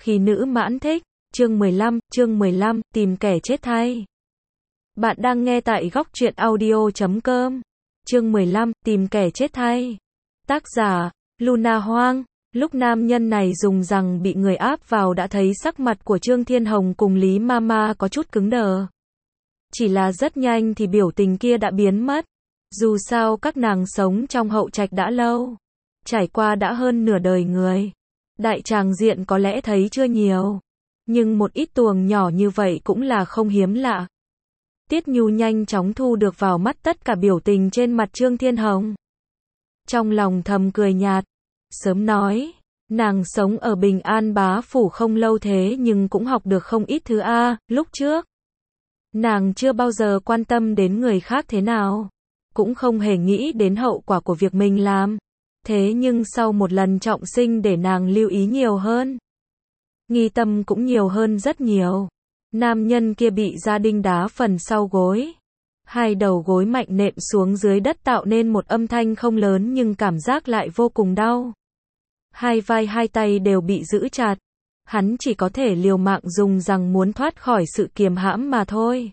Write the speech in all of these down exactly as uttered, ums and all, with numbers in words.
Khi nữ mãn thích, chương mười lăm, chương mười lăm, tìm kẻ chết thay. Bạn đang nghe tại góc truyện audio chấm com. Chương mười lăm, tìm kẻ chết thay. Tác giả, Luna Hoang. Lúc nam nhân này dùng rằng bị người áp vào đã thấy sắc mặt của Trương Thiên Hồng cùng Lý Mama có chút cứng đờ. Chỉ là rất nhanh thì biểu tình kia đã biến mất. Dù sao các nàng sống trong hậu trạch đã lâu. Trải qua đã hơn nửa đời người. Đại tràng diện có lẽ thấy chưa nhiều. Nhưng một ít tuồng nhỏ như vậy cũng là không hiếm lạ. Tiết Nhu nhanh chóng thu được vào mắt tất cả biểu tình trên mặt Trương Thiên Hồng. Trong lòng thầm cười nhạt. Sớm nói, nàng sống ở Bình An Bá Phủ không lâu thế nhưng cũng học được không ít thứ a. Lúc trước, nàng chưa bao giờ quan tâm đến người khác thế nào. Cũng không hề nghĩ đến hậu quả của việc mình làm. Thế nhưng sau một lần trọng sinh để nàng lưu ý nhiều hơn. Nghi tâm cũng nhiều hơn rất nhiều. Nam nhân kia bị gia đình đá phần sau gối. Hai đầu gối mạnh nện xuống dưới đất tạo nên một âm thanh không lớn nhưng cảm giác lại vô cùng đau. Hai vai hai tay đều bị giữ chặt. Hắn chỉ có thể liều mạng dùng rằng muốn thoát khỏi sự kiềm hãm mà thôi.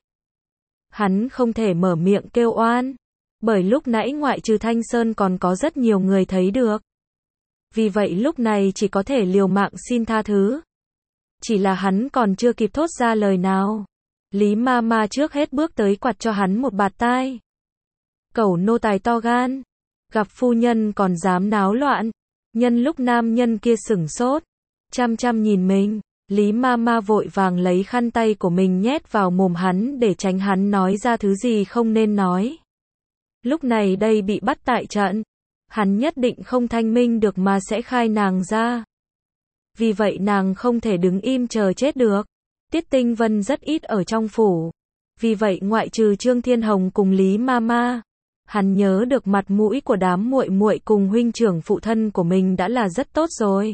Hắn không thể mở miệng kêu oan. Bởi lúc nãy ngoại trừ Thanh Sơn còn có rất nhiều người thấy được. Vì vậy lúc này chỉ có thể liều mạng xin tha thứ. Chỉ là hắn còn chưa kịp thốt ra lời nào. Lý Mama trước hết bước tới quạt cho hắn một bạt tai. Cẩu nô tài to gan. Gặp phu nhân còn dám náo loạn. Nhân lúc nam nhân kia sửng sốt. Chăm chăm nhìn mình. Lý Mama vội vàng lấy khăn tay của mình nhét vào mồm hắn để tránh hắn nói ra thứ gì không nên nói. Lúc này đây bị bắt tại trận. Hắn nhất định không thanh minh được mà sẽ khai nàng ra. Vì vậy nàng không thể đứng im chờ chết được. Tiết Tinh Vân rất ít ở trong phủ. Vì vậy ngoại trừ Trương Thiên Hồng cùng Lý Mama, hắn nhớ được mặt mũi của đám muội muội cùng huynh trưởng phụ thân của mình đã là rất tốt rồi.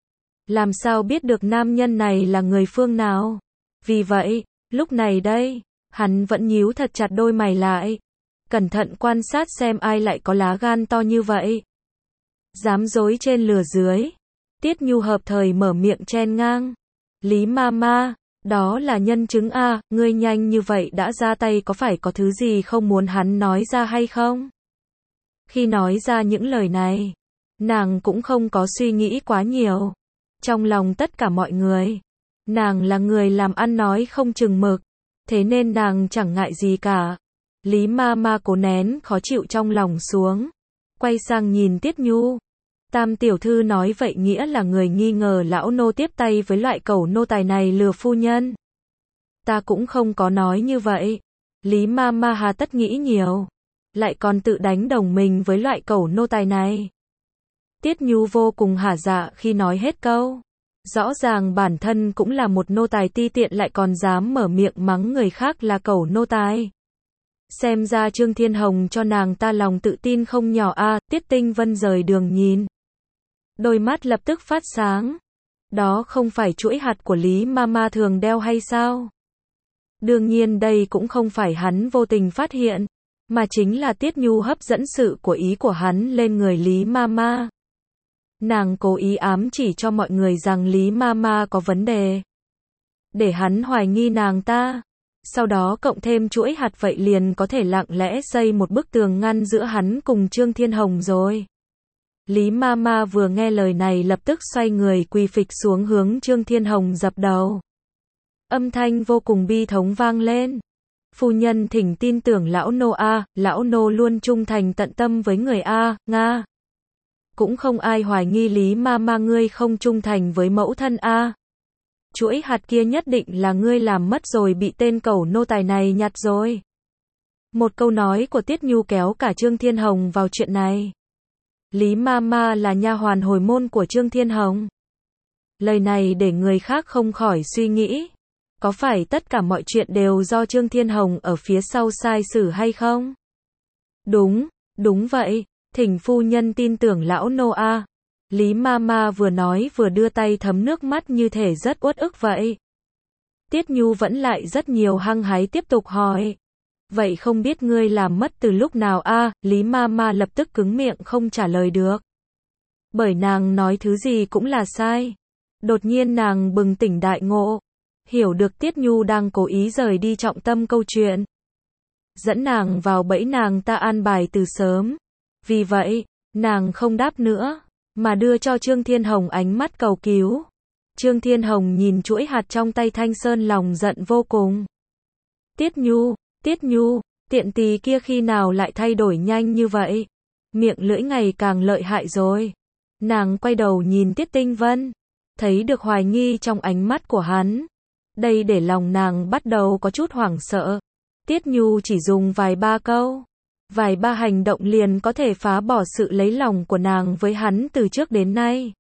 Làm sao biết được nam nhân này là người phương nào? Vì vậy, lúc này đây, hắn vẫn nhíu thật chặt đôi mày lại. Cẩn thận quan sát xem ai lại có lá gan to như vậy. Dám dối trên lừa dưới. Tiết Nhu hợp thời mở miệng chen ngang. Lý Mama, đó là nhân chứng a, ngươi nhanh như vậy đã ra tay có phải có thứ gì không muốn hắn nói ra hay không? Khi nói ra những lời này, nàng cũng không có suy nghĩ quá nhiều. Trong lòng tất cả mọi người, nàng là người làm ăn nói không chừng mực, thế nên nàng chẳng ngại gì cả. Lý Mama cố nén khó chịu trong lòng xuống, quay sang nhìn Tiết Nhu. Tam tiểu thư nói vậy nghĩa là người nghi ngờ lão nô tiếp tay với loại cẩu nô tài này lừa phu nhân. Ta cũng không có nói như vậy. Lý Mama hà tất nghĩ nhiều, lại còn tự đánh đồng mình với loại cẩu nô tài này. Tiết Nhu vô cùng hả dạ khi nói hết câu. Rõ ràng bản thân cũng là một nô tài ti tiện lại còn dám mở miệng mắng người khác là cẩu nô tài. Xem ra Trương Thiên Hồng cho nàng ta lòng tự tin không nhỏ a. À, Tiết Tinh Vân rời đường nhìn. Đôi mắt lập tức phát sáng. Đó không phải chuỗi hạt của Lý Mama thường đeo hay sao? Đương nhiên đây cũng không phải hắn vô tình phát hiện, mà chính là Tiết Nhu hấp dẫn sự của ý của hắn lên người Lý Mama. Nàng cố ý ám chỉ cho mọi người rằng Lý Mama có vấn đề. Để hắn hoài nghi nàng ta. Sau đó cộng thêm chuỗi hạt vậy liền có thể lặng lẽ xây một bức tường ngăn giữa hắn cùng Trương Thiên Hồng rồi. Lý Mama vừa nghe lời này lập tức xoay người quỳ phịch xuống hướng Trương Thiên Hồng dập đầu. Âm thanh vô cùng bi thống vang lên. Phu nhân thỉnh tin tưởng lão nô a, lão nô luôn trung thành tận tâm với người a, nga. Cũng không ai hoài nghi Lý Mama ngươi không trung thành với mẫu thân a. Chuỗi hạt kia nhất định là ngươi làm mất rồi bị tên cẩu nô tài này nhặt rồi. Một câu nói của Tiết Nhu kéo cả Trương Thiên Hồng vào chuyện này. Lý Mama là nha hoàn hồi môn của Trương Thiên Hồng. Lời này để người khác không khỏi suy nghĩ. Có phải tất cả mọi chuyện đều do Trương Thiên Hồng ở phía sau sai sử hay không? Đúng, đúng vậy. Thỉnh phu nhân tin tưởng lão nô a. Lý Mama vừa nói vừa đưa tay thấm nước mắt như thể rất uất ức vậy. Tiết Nhu vẫn lại rất nhiều hăng hái tiếp tục hỏi. Vậy không biết ngươi làm mất từ lúc nào a? À, Lý Mama lập tức cứng miệng không trả lời được. Bởi nàng nói thứ gì cũng là sai. Đột nhiên nàng bừng tỉnh đại ngộ, hiểu được Tiết Nhu đang cố ý rời đi trọng tâm câu chuyện, dẫn nàng vào bẫy nàng ta an bài từ sớm. Vì vậy, nàng không đáp nữa, mà đưa cho Trương Thiên Hồng ánh mắt cầu cứu. Trương Thiên Hồng nhìn chuỗi hạt trong tay Thanh Sơn lòng giận vô cùng. Tiết Nhu, Tiết Nhu, tiện tỳ kia khi nào lại thay đổi nhanh như vậy? Miệng lưỡi ngày càng lợi hại rồi. Nàng quay đầu nhìn Tiết Tinh Vân, thấy được hoài nghi trong ánh mắt của hắn. Đây để lòng nàng bắt đầu có chút hoảng sợ. Tiết Nhu chỉ dùng vài ba câu, vài ba hành động liền có thể phá bỏ sự lấy lòng của nàng với hắn từ trước đến nay.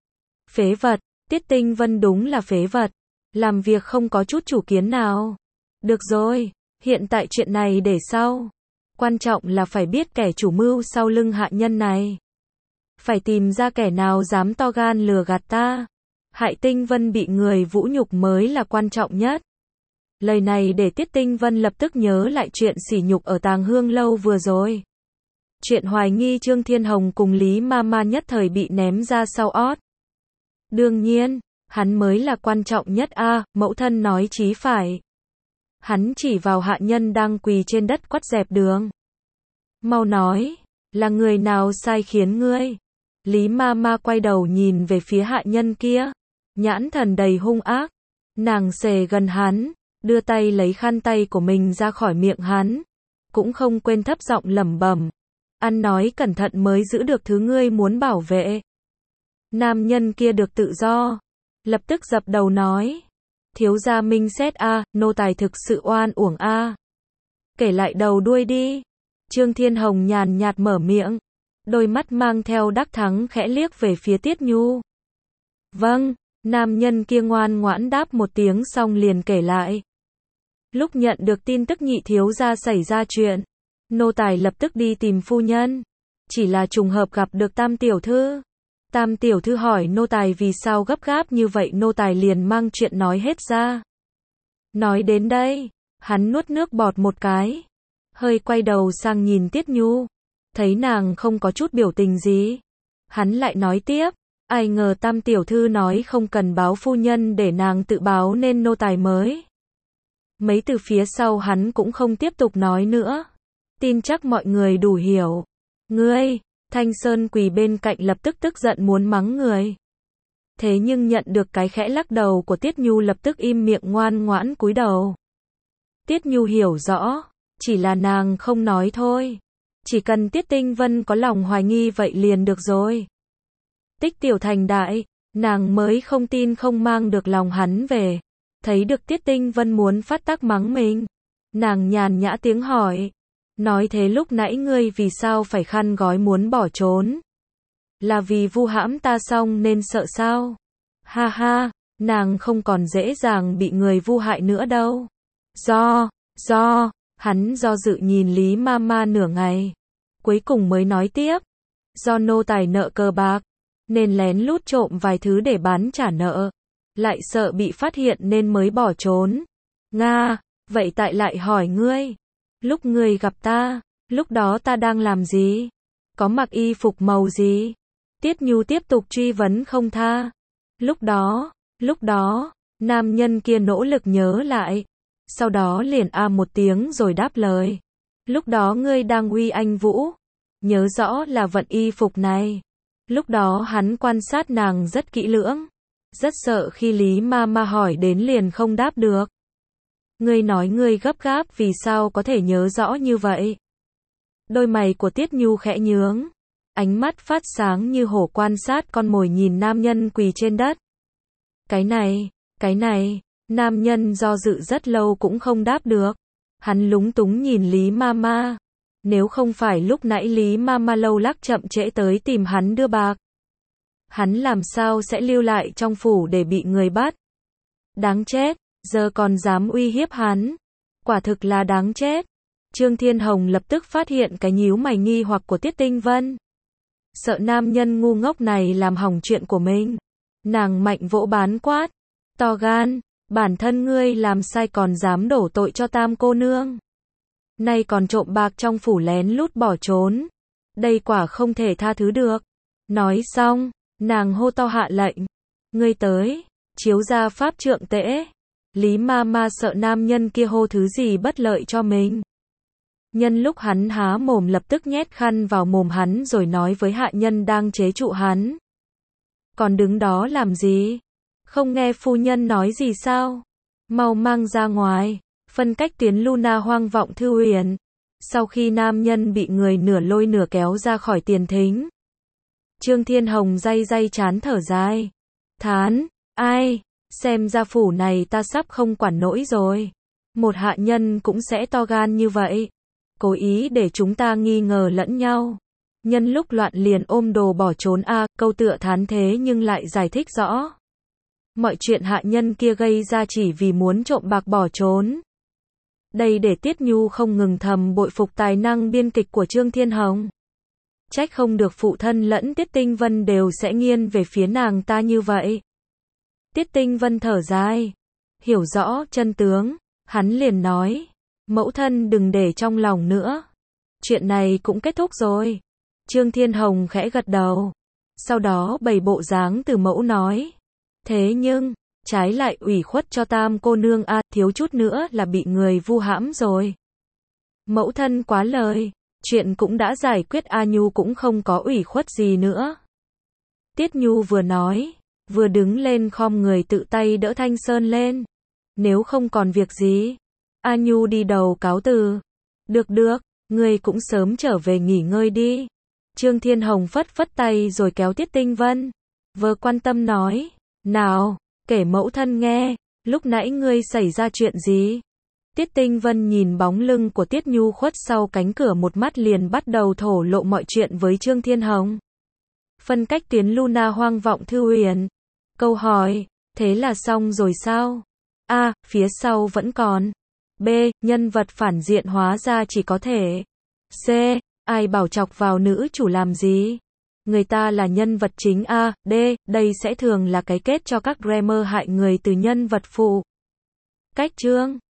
Phế vật, Tiết Tinh Vân đúng là phế vật, làm việc không có chút chủ kiến nào. Được rồi, hiện tại chuyện này để sau. Quan trọng là phải biết kẻ chủ mưu sau lưng hạ nhân này. Phải tìm ra kẻ nào dám to gan lừa gạt ta. Hại Tinh Vân bị người vũ nhục mới là quan trọng nhất. Lời này để Tiết Tinh Vân lập tức nhớ lại chuyện sỉ nhục ở Tàng Hương Lâu vừa rồi. Chuyện hoài nghi Trương Thiên Hồng cùng Lý Mama nhất thời bị ném ra sau ót. Đương nhiên, hắn mới là quan trọng nhất a, à, mẫu thân nói chí phải. Hắn chỉ vào hạ nhân đang quỳ trên đất quát dẹp đường. Mau nói, là người nào sai khiến ngươi? Lý Mama quay đầu nhìn về phía hạ nhân kia, nhãn thần đầy hung ác. Nàng xề gần hắn, đưa tay lấy khăn tay của mình ra khỏi miệng hắn, cũng không quên thấp giọng lẩm bẩm, ăn nói cẩn thận mới giữ được thứ ngươi muốn bảo vệ. Nam nhân kia được tự do, lập tức dập đầu nói, thiếu gia minh xét a, nô tài thực sự oan uổng a. Kể lại đầu đuôi đi. Trương Thiên Hồng nhàn nhạt mở miệng, đôi mắt mang theo đắc thắng khẽ liếc về phía Tiết Nhu. Vâng, nam nhân kia ngoan ngoãn đáp một tiếng xong liền kể lại. Lúc nhận được tin tức nhị thiếu gia xảy ra chuyện, nô tài lập tức đi tìm phu nhân, chỉ là trùng hợp gặp được Tam tiểu thư. Tam tiểu thư hỏi nô tài vì sao gấp gáp như vậy, nô tài liền mang chuyện nói hết ra. Nói đến đây, hắn nuốt nước bọt một cái, hơi quay đầu sang nhìn Tiết Nhu, thấy nàng không có chút biểu tình gì. Hắn lại nói tiếp, ai ngờ Tam tiểu thư nói không cần báo phu nhân để nàng tự báo nên nô tài mới. Mấy từ phía sau hắn cũng không tiếp tục nói nữa. Tin chắc mọi người đủ hiểu. Ngươi, Thanh Sơn quỳ bên cạnh lập tức tức giận muốn mắng người. Thế nhưng nhận được cái khẽ lắc đầu của Tiết Nhu lập tức im miệng ngoan ngoãn cúi đầu. Tiết Nhu hiểu rõ, chỉ là nàng không nói thôi. Chỉ cần Tiết Tinh Vân có lòng hoài nghi vậy liền được rồi. Tích tiểu thành đại, nàng mới không tin không mang được lòng hắn về. Thấy được Tiết Tinh Vân muốn phát tác mắng mình, nàng nhàn nhã tiếng hỏi, nói thế lúc nãy ngươi vì sao phải khăn gói muốn bỏ trốn? Là vì vu hãm ta xong nên sợ sao? Ha ha, nàng không còn dễ dàng bị người vu hại nữa đâu. Do, do, hắn do dự nhìn Lý Mama nửa ngày, cuối cùng mới nói tiếp, do nô tài nợ cờ bạc, nên lén lút trộm vài thứ để bán trả nợ. Lại sợ bị phát hiện nên mới bỏ trốn. Nga, vậy tại lại hỏi ngươi. Lúc ngươi gặp ta, lúc đó ta đang làm gì? Có mặc y phục màu gì? Tiết Nhu tiếp tục truy vấn không tha. Lúc đó, lúc đó, nam nhân kia nỗ lực nhớ lại. Sau đó liền a một tiếng rồi đáp lời. Lúc đó ngươi đang uy anh vũ. Nhớ rõ là vận y phục này. Lúc đó hắn quan sát nàng rất kỹ lưỡng. Rất sợ khi Lý Mama hỏi đến liền không đáp được. Ngươi nói ngươi gấp gáp vì sao có thể nhớ rõ như vậy? Đôi mày của Tiết Nhu khẽ nhướng, ánh mắt phát sáng như hổ quan sát con mồi nhìn nam nhân quỳ trên đất. Cái này, cái này, nam nhân do dự rất lâu cũng không đáp được. Hắn lúng túng nhìn Lý Mama. Nếu không phải lúc nãy Lý Mama lâu lắc chậm trễ tới tìm hắn đưa bạc, hắn làm sao sẽ lưu lại trong phủ để bị người bắt? Đáng chết, giờ còn dám uy hiếp hắn. Quả thực là đáng chết. Trương Thiên Hồng lập tức phát hiện cái nhíu mày nghi hoặc của Tiết Tinh Vân. Sợ nam nhân ngu ngốc này làm hỏng chuyện của mình. Nàng mạnh vỗ bán quát. To gan, bản thân ngươi làm sai còn dám đổ tội cho Tam cô nương. Nay còn trộm bạc trong phủ lén lút bỏ trốn. Đây quả không thể tha thứ được. Nói xong, nàng hô to hạ lệnh. Ngươi tới, chiếu ra pháp trượng tễ. Lý ma ma sợ nam nhân kia hô thứ gì bất lợi cho mình. Nhân lúc hắn há mồm lập tức nhét khăn vào mồm hắn rồi nói với hạ nhân đang chế trụ hắn. Còn đứng đó làm gì? Không nghe phu nhân nói gì sao? Mau mang ra ngoài. Phân cách tuyến Luna hoang vọng thư huyền. Sau khi nam nhân bị người nửa lôi nửa kéo ra khỏi tiền thính, Trương Thiên Hồng day day chán thở dài. Thán, ai, xem ra phủ này ta sắp không quản nổi rồi. Một hạ nhân cũng sẽ to gan như vậy. Cố ý để chúng ta nghi ngờ lẫn nhau. Nhân lúc loạn liền ôm đồ bỏ trốn a, à, câu tựa thán thế nhưng lại giải thích rõ. Mọi chuyện hạ nhân kia gây ra chỉ vì muốn trộm bạc bỏ trốn. Đây để Tiết Nhu không ngừng thầm bội phục tài năng biên kịch của Trương Thiên Hồng. Trách không được phụ thân lẫn Tiết Tinh Vân đều sẽ nghiêng về phía nàng ta như vậy. Tiết Tinh Vân thở dài, hiểu rõ chân tướng, hắn liền nói, mẫu thân đừng để trong lòng nữa. Chuyện này cũng kết thúc rồi. Trương Thiên Hồng khẽ gật đầu. Sau đó bày bộ dáng từ mẫu nói. Thế nhưng, trái lại ủy khuất cho tam cô nương a, à, thiếu chút nữa là bị người vu hãm rồi. Mẫu thân quá lời, chuyện cũng đã giải quyết, A Nhu cũng không có ủy khuất gì nữa. Tiết Nhu vừa nói, vừa đứng lên khom người tự tay đỡ Thanh Sơn lên. Nếu không còn việc gì, A Nhu đi đầu cáo từ. Được được, ngươi cũng sớm trở về nghỉ ngơi đi. Trương Thiên Hồng phất phất tay rồi kéo Tiết Tinh Vân. Vừa quan tâm nói, nào, kể mẫu thân nghe, lúc nãy ngươi xảy ra chuyện gì? Tiết Tinh Vân nhìn bóng lưng của Tiết Nhu khuất sau cánh cửa một mắt liền bắt đầu thổ lộ mọi chuyện với Trương Thiên Hồng. Phân cách tuyến Luna hoang vọng thư huyền. Câu hỏi, thế là xong rồi sao? A, phía sau vẫn còn. B, nhân vật phản diện hóa ra chỉ có thể. C, ai bảo chọc vào nữ chủ làm gì? Người ta là nhân vật chính. A, D, đây sẽ thường là cái kết cho các dreamer hại người từ nhân vật phụ. Cách chương